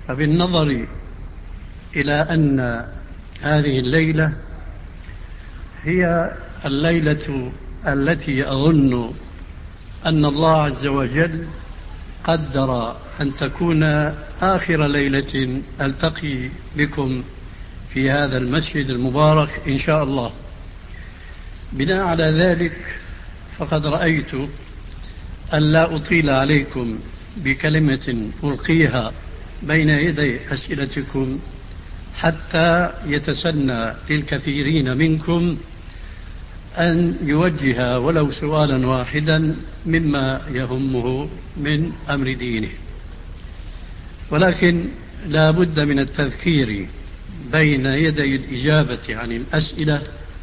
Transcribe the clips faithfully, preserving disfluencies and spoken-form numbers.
فبالنظر إلى أن هذه الليلة هي الليلة التي أظن أن الله عز وجل قدر أن تكون آخر ليلة ألتقي بكم في هذا المسجد المبارك إن شاء الله. بناء على ذلك فقد رأيت أن لا أطيل عليكم بكلمة ألقيها بين يدي أسئلتكم حتى يتسنى للكثيرين منكم أن يوجه ولو سؤالا واحدا مما يهمه من أمر دينه، ولكن لا بد من التذكير بين يدي الإجابة عن الأسئلة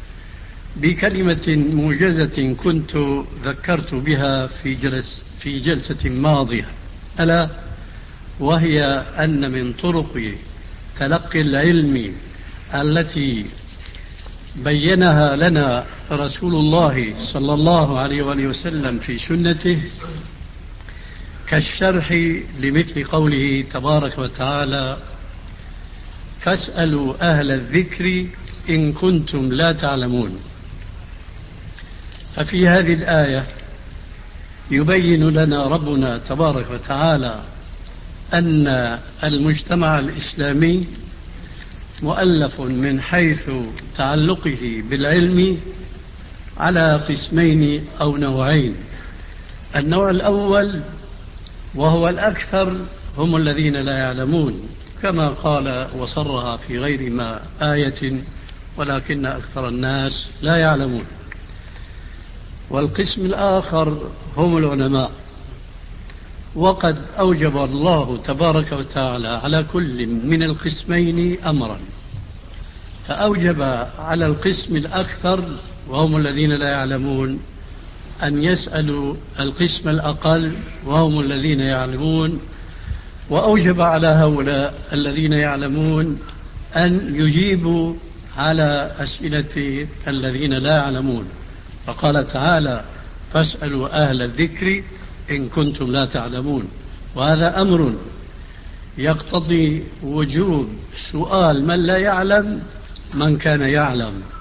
بكلمة موجزة كنت ذكرت بها في, جلس في جلسة ماضية، ألا وهي أن من طرق تلقي العلم التي بينها لنا رسول الله صلى الله عليه وآله وسلم في سنته كالشرح لمثل قوله تبارك وتعالى: فاسألوا أهل الذكر إن كنتم لا تعلمون. ففي هذه الآية يبين لنا ربنا تبارك وتعالى أن المجتمع الإسلامي مؤلف من حيث تعلقه بالعلم على قسمين أو نوعين. النوع الأول وهو الأكثر هم الذين لا يعلمون، كما قال وصرها في غير ما آية: ولكن أكثر الناس لا يعلمون. والقسم الآخر هم العلماء، وقد أوجب الله تبارك وتعالى على كل من القسمين أمرا، فأوجب على القسم الأكثر وهم الذين لا يعلمون أن يسألوا القسم الأقل وهم الذين يعلمون، وأوجب على هؤلاء الذين يعلمون أن يجيبوا على أسئلة الذين لا يعلمون، فقال تعالى: فاسألوا أهل الذكر إن كنتم لا تعلمون. وهذا أمر يقتضي وجوب سؤال من لا يعلم من كان يعلم،